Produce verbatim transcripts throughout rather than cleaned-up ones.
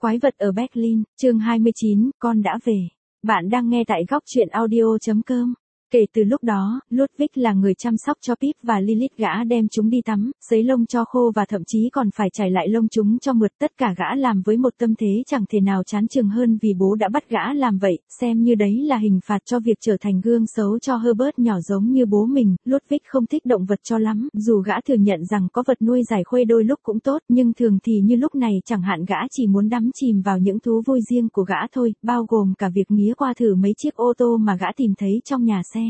Quái vật ở Berlin, chương hai mươi chín, con đã về. Bạn đang nghe tại góc truyện audio chấm com. Kể từ lúc đó, Ludwig là người chăm sóc cho Pip và Lilith, gã đem chúng đi tắm, sấy lông cho khô và thậm chí còn phải chải lại lông chúng cho mượt. Tất cả gã làm với một tâm thế chẳng thể nào chán chường hơn, vì bố đã bắt gã làm vậy, xem như đấy là hình phạt cho việc trở thành gương xấu cho Herbert nhỏ giống như bố mình. Ludwig không thích động vật cho lắm, dù gã thừa nhận rằng có vật nuôi giải khuây đôi lúc cũng tốt, nhưng thường thì như lúc này chẳng hạn gã chỉ muốn đắm chìm vào những thú vui riêng của gã thôi, bao gồm cả việc nghía qua thử mấy chiếc ô tô mà gã tìm thấy trong nhà xe.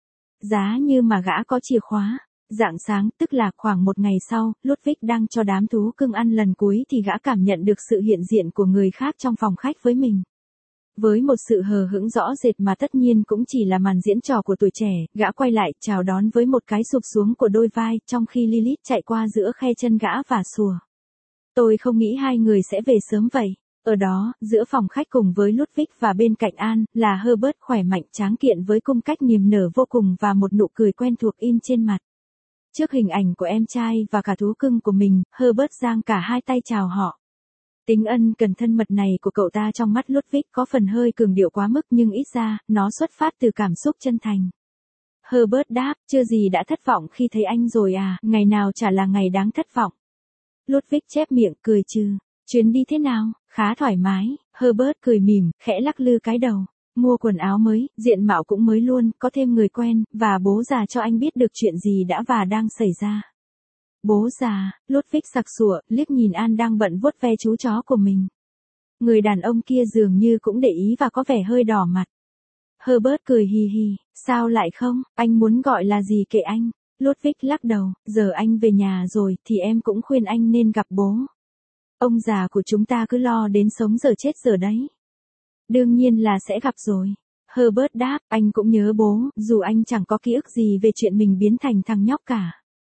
Giá như mà gã có chìa khóa. Rạng sáng, tức là khoảng một ngày sau, Ludwig đang cho đám thú cưng ăn lần cuối thì gã cảm nhận được sự hiện diện của người khác trong phòng khách với mình. Với một sự hờ hững rõ rệt mà tất nhiên cũng chỉ là màn diễn trò của tuổi trẻ, gã quay lại, chào đón với một cái sụp xuống của đôi vai, trong khi Lilith chạy qua giữa khe chân gã và sủa. Tôi không nghĩ hai người sẽ về sớm vậy. Ở đó, giữa phòng khách cùng với Ludwig và bên cạnh An, là Herbert khỏe mạnh tráng kiện với cung cách niềm nở vô cùng và một nụ cười quen thuộc in trên mặt. Trước hình ảnh của em trai và cả thú cưng của mình, Herbert giang cả hai tay chào họ. Tính ân cần thân mật này của cậu ta trong mắt Ludwig có phần hơi cường điệu quá mức, nhưng ít ra, nó xuất phát từ cảm xúc chân thành. Herbert đáp, chưa gì đã thất vọng khi thấy anh rồi à, ngày nào chả là ngày đáng thất vọng. Ludwig chép miệng cười trừ. Chuyến đi thế nào? Khá thoải mái. Herbert cười mỉm, khẽ lắc lư cái đầu. Mua quần áo mới, diện mạo cũng mới luôn, có thêm người quen, và bố già cho anh biết được chuyện gì đã và đang xảy ra. Bố già, Ludwig sặc sụa, liếc nhìn An đang bận vuốt ve chú chó của mình. Người đàn ông kia dường như cũng để ý và có vẻ hơi đỏ mặt. Herbert cười hì hì, sao lại không, anh muốn gọi là gì kệ anh. Ludwig lắc đầu, giờ anh về nhà rồi, thì em cũng khuyên anh nên gặp bố. Ông già của chúng ta cứ lo đến sống giờ chết giờ đấy. Đương nhiên là sẽ gặp rồi. Herbert đáp, anh cũng nhớ bố, dù anh chẳng có ký ức gì về chuyện mình biến thành thằng nhóc cả.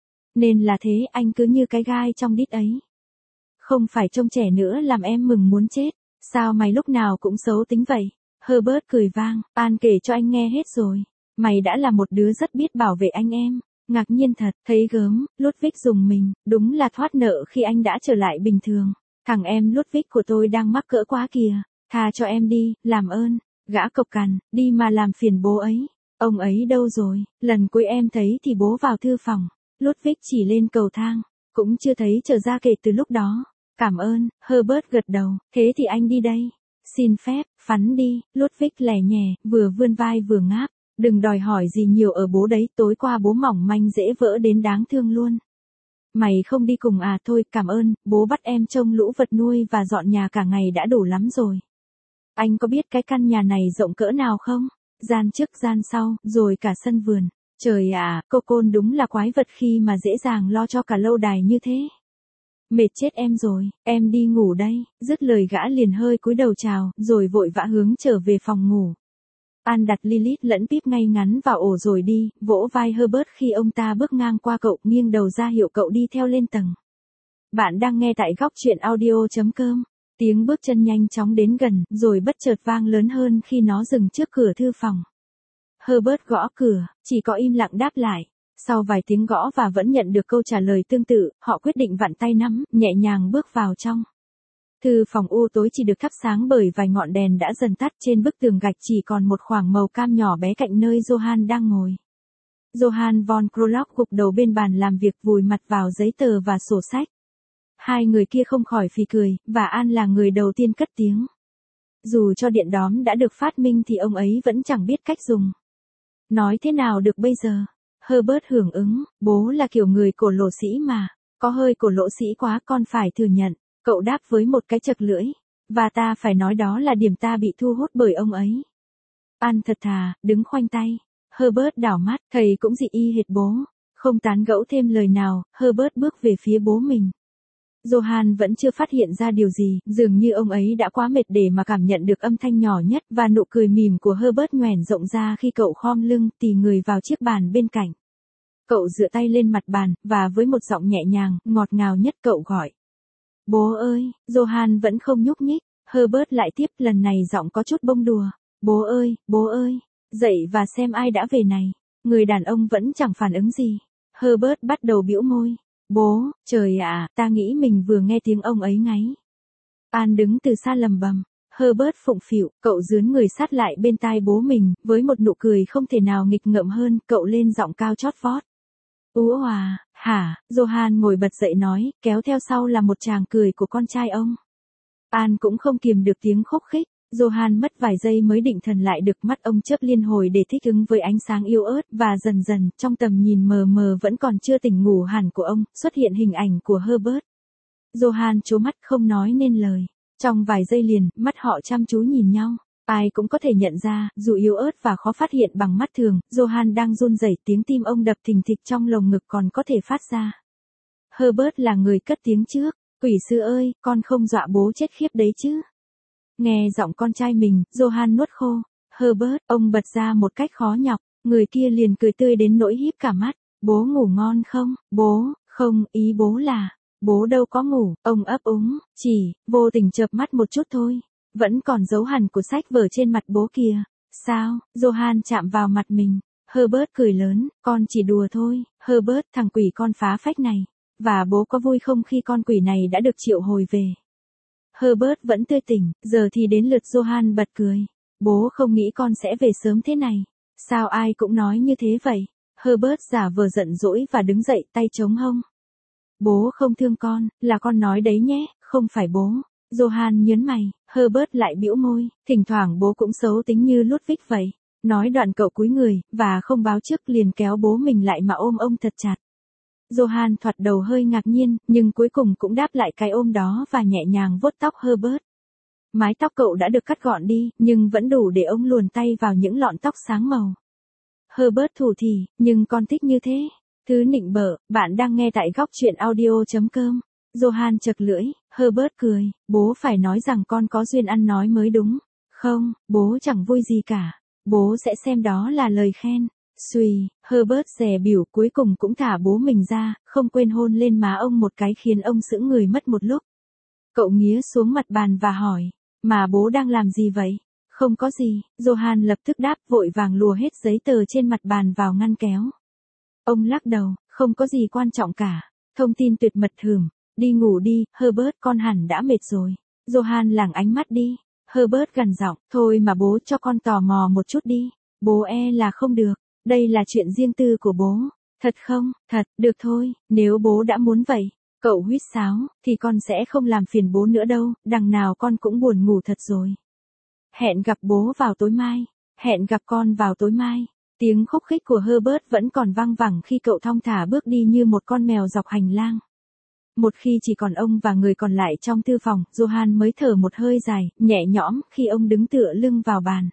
Nên là thế, anh cứ như cái gai trong đít ấy. Không phải trông trẻ nữa làm em mừng muốn chết. Sao mày lúc nào cũng xấu tính vậy? Herbert cười vang, An kể cho anh nghe hết rồi. Mày đã là một đứa rất biết bảo vệ anh em. Ngạc nhiên thật, thấy gớm, Ludwig dùng mình, đúng là thoát nợ khi anh đã trở lại bình thường. Thằng em Ludwig của tôi đang mắc cỡ quá kìa, tha cho em đi, làm ơn. Gã cộc cằn, đi mà làm phiền bố ấy. Ông ấy đâu rồi, lần cuối em thấy thì bố vào thư phòng. Ludwig chỉ lên cầu thang, cũng chưa thấy trở ra kể từ lúc đó. Cảm ơn, Herbert gật đầu, thế thì anh đi đây. Xin phép, phắn đi, Ludwig lẻ nhẹ, vừa vươn vai vừa ngáp. Đừng đòi hỏi gì nhiều ở bố đấy, tối qua bố mỏng manh dễ vỡ đến đáng thương luôn. Mày không đi cùng à? Thôi, cảm ơn, bố bắt em trông lũ vật nuôi và dọn nhà cả ngày đã đủ lắm rồi. Anh có biết cái căn nhà này rộng cỡ nào không? Gian trước gian sau, rồi cả sân vườn. Trời ạ, cô Côn đúng là quái vật khi mà dễ dàng lo cho cả lâu đài như thế. Mệt chết em rồi, em đi ngủ đây. Dứt lời gã liền hơi cúi đầu chào, rồi vội vã hướng trở về phòng ngủ. An đặt Lilith lẫn Pip ngay ngắn vào ổ rồi đi, vỗ vai Herbert khi ông ta bước ngang qua cậu, nghiêng đầu ra hiệu cậu đi theo lên tầng. Bạn đang nghe tại góc truyện audio chấm com. Tiếng bước chân nhanh chóng đến gần, rồi bất chợt vang lớn hơn khi nó dừng trước cửa thư phòng. Herbert gõ cửa, chỉ có im lặng đáp lại. Sau vài tiếng gõ và vẫn nhận được câu trả lời tương tự, họ quyết định vặn tay nắm, nhẹ nhàng bước vào trong. Thư phòng u tối chỉ được thắp sáng bởi vài ngọn đèn đã dần tắt, trên bức tường gạch chỉ còn một khoảng màu cam nhỏ bé cạnh nơi Johann đang ngồi. Johann von Krolok gục đầu bên bàn làm việc, vùi mặt vào giấy tờ và sổ sách. Hai người kia không khỏi phì cười, và An là người đầu tiên cất tiếng. Dù cho điện đóm đã được phát minh thì ông ấy vẫn chẳng biết cách dùng. Nói thế nào được bây giờ? Herbert hưởng ứng, bố là kiểu người cổ lỗ sĩ mà, có hơi cổ lỗ sĩ quá, con phải thừa nhận. Cậu đáp với một cái chậc lưỡi. Và ta phải nói đó là điểm ta bị thu hút bởi ông ấy. An thật thà, đứng khoanh tay. Herbert đảo mắt, thầy cũng dị y hệt bố. Không tán gẫu thêm lời nào, Herbert bước về phía bố mình. Johann vẫn chưa phát hiện ra điều gì, dường như ông ấy đã quá mệt để mà cảm nhận được âm thanh nhỏ nhất, và nụ cười mỉm của Herbert nhoẻn rộng ra khi cậu khom lưng, tì người vào chiếc bàn bên cạnh. Cậu dựa tay lên mặt bàn, và với một giọng nhẹ nhàng, ngọt ngào nhất cậu gọi. Bố ơi, Johann vẫn không nhúc nhích. Herbert lại tiếp, lần này giọng có chút bông đùa. Bố ơi, bố ơi, dậy và xem ai đã về này. Người đàn ông vẫn chẳng phản ứng gì. Herbert bắt đầu bĩu môi. Bố, trời ạ, ta nghĩ mình vừa nghe tiếng ông ấy ngáy. An đứng từ xa lầm bầm. Herbert phụng phịu, cậu dướn người sát lại bên tai bố mình, với một nụ cười không thể nào nghịch ngợm hơn, cậu lên giọng cao chót vót. Úa hòa, hả, Johan ngồi bật dậy nói, kéo theo sau là một tràng cười của con trai ông. An cũng không kiềm được tiếng khúc khích, Johan mất vài giây mới định thần lại được, mắt ông chớp liên hồi để thích ứng với ánh sáng yếu ớt, và dần dần, trong tầm nhìn mờ mờ vẫn còn chưa tỉnh ngủ hẳn của ông, xuất hiện hình ảnh của Herbert. Johan trố mắt không nói nên lời. Trong vài giây liền, mắt họ chăm chú nhìn nhau. Ai cũng có thể nhận ra, dù yếu ớt và khó phát hiện bằng mắt thường, Johan đang run rẩy, tiếng tim ông đập thình thịch trong lồng ngực còn có thể phát ra. Herbert là người cất tiếng trước. Quỷ sư ơi, con không dọa bố chết khiếp đấy chứ. Nghe giọng con trai mình, Johan nuốt khô. Herbert, ông bật ra một cách khó nhọc, người kia liền cười tươi đến nỗi híp cả mắt. Bố ngủ ngon không? Bố, không, ý bố là, bố đâu có ngủ, ông ấp úng, chỉ, vô tình chợp mắt một chút thôi. Vẫn còn dấu hằn của sách vở trên mặt bố kìa. Sao? Johan chạm vào mặt mình. Herbert cười lớn, con chỉ đùa thôi. Herbert, thằng quỷ con phá phách này. Và bố có vui không khi con quỷ này đã được triệu hồi về? Herbert vẫn tươi tỉnh, giờ thì đến lượt Johan bật cười. Bố không nghĩ con sẽ về sớm thế này. Sao ai cũng nói như thế vậy? Herbert giả vờ giận dỗi và đứng dậy, tay chống hông. Bố không thương con, là con nói đấy nhé, không phải bố. Johan nhớn mày, Herbert lại bĩu môi, thỉnh thoảng bố cũng xấu tính như Ludwig vậy. Nói đoạn cậu cúi người, và không báo trước liền kéo bố mình lại mà ôm ông thật chặt. Johan thoạt đầu hơi ngạc nhiên, nhưng cuối cùng cũng đáp lại cái ôm đó và nhẹ nhàng vuốt tóc Herbert. Mái tóc cậu đã được cắt gọn đi, nhưng vẫn đủ để ông luồn tay vào những lọn tóc sáng màu. Herbert thủ thỉ, nhưng con thích như thế. Thứ nịnh bợ, bạn đang nghe tại góc truyện audio chấm com. Johan chật lưỡi, Herbert cười, bố phải nói rằng con có duyên ăn nói mới đúng. Không, bố chẳng vui gì cả. Bố sẽ xem đó là lời khen. Xùi, Herbert dè bỉu cuối cùng cũng thả bố mình ra, không quên hôn lên má ông một cái khiến ông sững người mất một lúc. Cậu nghía xuống mặt bàn và hỏi, mà bố đang làm gì vậy? Không có gì, Johan lập tức đáp, vội vàng lùa hết giấy tờ trên mặt bàn vào ngăn kéo. Ông lắc đầu, không có gì quan trọng cả. Thông tin tuyệt mật thườm. Đi ngủ đi, Herbert, con hẳn đã mệt rồi. Johan lảng ánh mắt đi. Herbert gằn giọng, thôi mà bố cho con tò mò một chút đi. Bố e là không được. Đây là chuyện riêng tư của bố. Thật không? Thật, được thôi, nếu bố đã muốn vậy. Cậu huýt sáo, thì con sẽ không làm phiền bố nữa đâu, đằng nào con cũng buồn ngủ thật rồi. Hẹn gặp bố vào tối mai. Hẹn gặp con vào tối mai. Tiếng khúc khích của Herbert vẫn còn vang vẳng khi cậu thong thả bước đi như một con mèo dọc hành lang. Một khi chỉ còn ông và người còn lại trong thư phòng, Johan mới thở một hơi dài, nhẹ nhõm khi ông đứng tựa lưng vào bàn.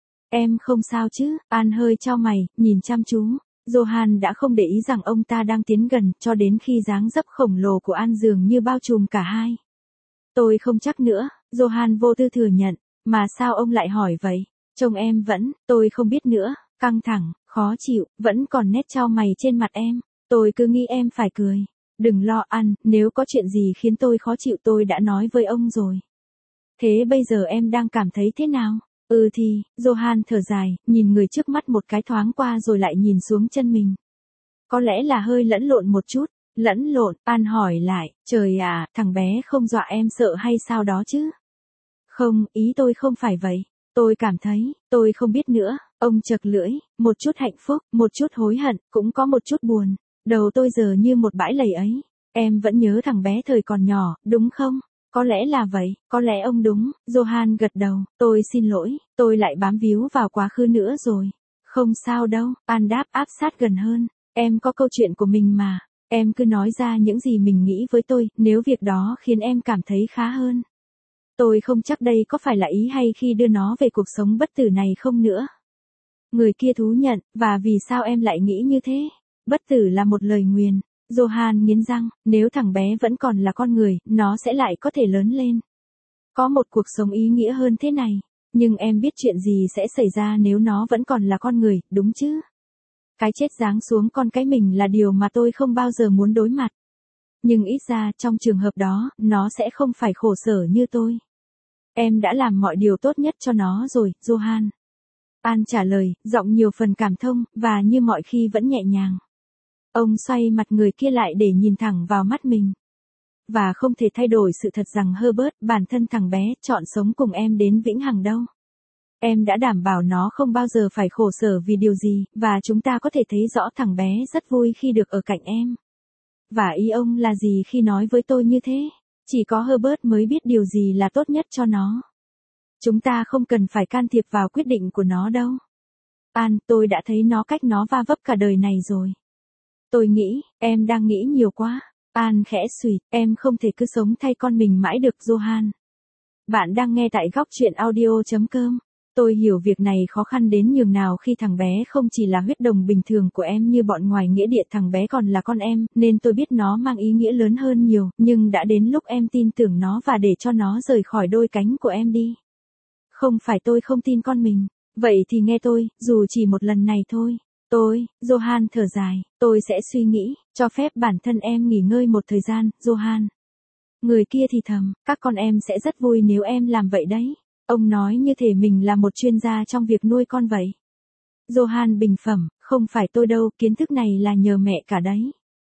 Em không sao chứ? An hơi chau mày, nhìn chăm chú. Johan đã không để ý rằng ông ta đang tiến gần, cho đến khi dáng dấp khổng lồ của An dường như bao trùm cả hai. Tôi không chắc nữa, Johan vô tư thừa nhận. Mà sao ông lại hỏi vậy? Trông em vẫn, tôi không biết nữa, căng thẳng, khó chịu, vẫn còn nét chau mày trên mặt em. Tôi cứ nghĩ em phải cười. Đừng lo An, nếu có chuyện gì khiến tôi khó chịu tôi đã nói với ông rồi. Thế bây giờ em đang cảm thấy thế nào? Ừ thì, Johan thở dài, nhìn người trước mắt một cái thoáng qua rồi lại nhìn xuống chân mình. Có lẽ là hơi lẫn lộn một chút. Lẫn lộn, An hỏi lại, trời à, thằng bé không dọa em sợ hay sao đó chứ? Không, ý tôi không phải vậy. Tôi cảm thấy, tôi không biết nữa. Ông chật lưỡi, một chút hạnh phúc, một chút hối hận, cũng có một chút buồn. Đầu tôi giờ như một bãi lầy ấy. Em vẫn nhớ thằng bé thời còn nhỏ, đúng không? Có lẽ là vậy, có lẽ ông đúng. Johan gật đầu, tôi xin lỗi, tôi lại bám víu vào quá khứ nữa rồi. Không sao đâu, An đáp áp sát gần hơn. Em có câu chuyện của mình mà. Em cứ nói ra những gì mình nghĩ với tôi, nếu việc đó khiến em cảm thấy khá hơn. Tôi không chắc đây có phải là ý hay khi đưa nó về cuộc sống bất tử này không nữa. Người kia thú nhận, và vì sao em lại nghĩ như thế? Bất tử là một lời nguyền. Johan nghiến răng, nếu thằng bé vẫn còn là con người, nó sẽ lại có thể lớn lên. Có một cuộc sống ý nghĩa hơn thế này. Nhưng em biết chuyện gì sẽ xảy ra nếu nó vẫn còn là con người, đúng chứ? Cái chết giáng xuống con cái mình là điều mà tôi không bao giờ muốn đối mặt. Nhưng ít ra trong trường hợp đó, nó sẽ không phải khổ sở như tôi. Em đã làm mọi điều tốt nhất cho nó rồi, Johan. An trả lời, giọng nhiều phần cảm thông, và như mọi khi vẫn nhẹ nhàng. Ông xoay mặt người kia lại để nhìn thẳng vào mắt mình. và không thể thay đổi sự thật rằng Herbert, bản thân thằng bé, chọn sống cùng em đến vĩnh hằng đâu. Em đã đảm bảo nó không bao giờ phải khổ sở vì điều gì, và chúng ta có thể thấy rõ thằng bé rất vui khi được ở cạnh em. Và ý ông là gì khi nói với tôi như thế? Chỉ có Herbert mới biết điều gì là tốt nhất cho nó. Chúng ta không cần phải can thiệp vào quyết định của nó đâu. An, tôi đã thấy nó cách nó va vấp cả đời này rồi. Tôi nghĩ, em đang nghĩ nhiều quá. An khẽ suýt, em không thể cứ sống thay con mình mãi được Johan. Bạn đang nghe tại góc truyện audio chấm com. Tôi hiểu việc này khó khăn đến nhường nào khi thằng bé không chỉ là huyết đồng bình thường của em như bọn ngoài nghĩa địa, thằng bé còn là con em, nên tôi biết nó mang ý nghĩa lớn hơn nhiều, nhưng đã đến lúc em tin tưởng nó và để cho nó rời khỏi đôi cánh của em đi. Không phải tôi không tin con mình. Vậy thì nghe tôi, dù chỉ một lần này thôi. Tôi, Johan thở dài, tôi sẽ suy nghĩ, cho phép bản thân em nghỉ ngơi một thời gian, Johan. Người kia thì thầm, các con em sẽ rất vui nếu em làm vậy đấy. Ông nói như thể mình là một chuyên gia trong việc nuôi con vậy. Johan bình phẩm, không phải tôi đâu, kiến thức này là nhờ mẹ cả đấy.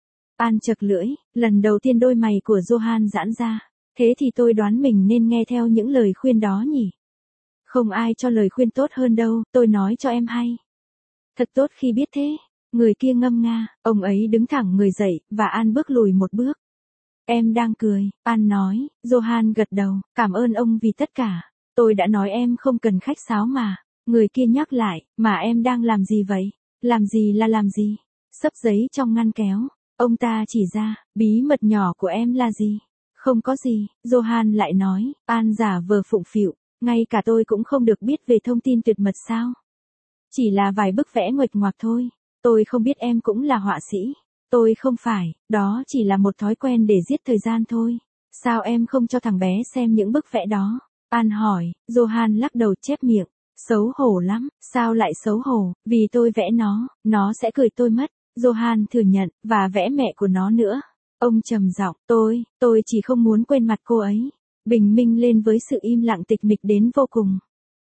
An chật lưỡi, lần đầu tiên đôi mày của Johan giãn ra. Thế thì tôi đoán mình nên nghe theo những lời khuyên đó nhỉ? Không ai cho lời khuyên tốt hơn đâu, tôi nói cho em hay. Thật tốt khi biết thế. Người kia ngâm nga, ông ấy đứng thẳng người dậy, và An bước lùi một bước. Em đang cười, An nói, Johan gật đầu, cảm ơn ông vì tất cả. Tôi đã nói em không cần khách sáo mà. Người kia nhắc lại, mà em đang làm gì vậy? Làm gì là làm gì? Xấp giấy trong ngăn kéo. Ông ta chỉ ra, bí mật nhỏ của em là gì? Không có gì, Johan lại nói, An giả vờ phụng phịu, ngay cả tôi cũng không được biết về thông tin tuyệt mật sao? Chỉ là vài bức vẽ nguệch ngoạc thôi. Tôi không biết em cũng là họa sĩ. Tôi không phải, đó chỉ là một thói quen để giết thời gian thôi. Sao em không cho thằng bé xem những bức vẽ đó? An hỏi, Johan lắc đầu chép miệng. Xấu hổ lắm, sao lại xấu hổ, vì tôi vẽ nó, nó sẽ cười tôi mất. Johan thừa nhận, và vẽ mẹ của nó nữa. Ông trầm giọng, tôi, tôi chỉ không muốn quên mặt cô ấy. Bình minh lên với sự im lặng tịch mịch đến vô cùng.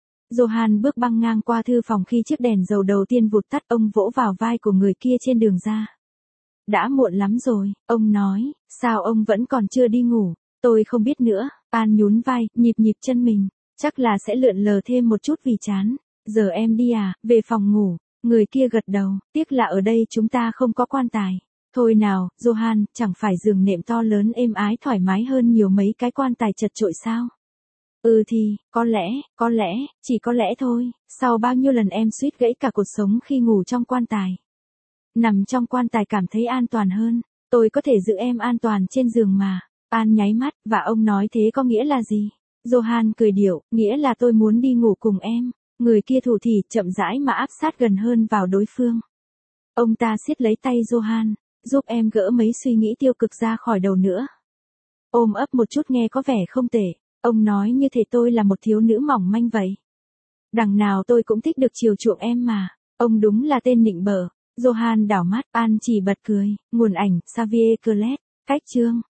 Johan bước băng ngang qua thư phòng khi chiếc đèn dầu đầu tiên vụt tắt, ông vỗ vào vai của người kia trên đường ra. Đã muộn lắm rồi, ông nói, sao ông vẫn còn chưa đi ngủ? Tôi không biết nữa. An nhún vai, nhịp nhịp chân mình, chắc là sẽ lượn lờ thêm một chút vì chán. Giờ em đi à, về phòng ngủ. Người kia gật đầu, tiếc là ở đây chúng ta không có quan tài. Thôi nào, Johan, chẳng phải giường nệm to lớn êm ái thoải mái hơn nhiều mấy cái quan tài chật chội sao? Ừ thì, có lẽ, có lẽ, chỉ có lẽ thôi, sau bao nhiêu lần em suýt gãy cả cột sống khi ngủ trong quan tài. Nằm trong quan tài cảm thấy an toàn hơn, tôi có thể giữ em an toàn trên giường mà. An nháy mắt, và ông nói thế có nghĩa là gì? Johan cười điệu, nghĩa là tôi muốn đi ngủ cùng em. Người kia thủ thỉ chậm rãi mà áp sát gần hơn vào đối phương. Ông ta siết lấy tay Johan, giúp em gỡ mấy suy nghĩ tiêu cực ra khỏi đầu nữa. Ôm ấp một chút nghe có vẻ không tệ. Ông nói như thể tôi là một thiếu nữ mỏng manh vậy. Đằng nào tôi cũng thích được chiều chuộng em mà. Ông đúng là tên nịnh bợ. Johan đảo mắt, An chỉ bật cười. Nguồn ảnh, Xavier Claret. Cách chương.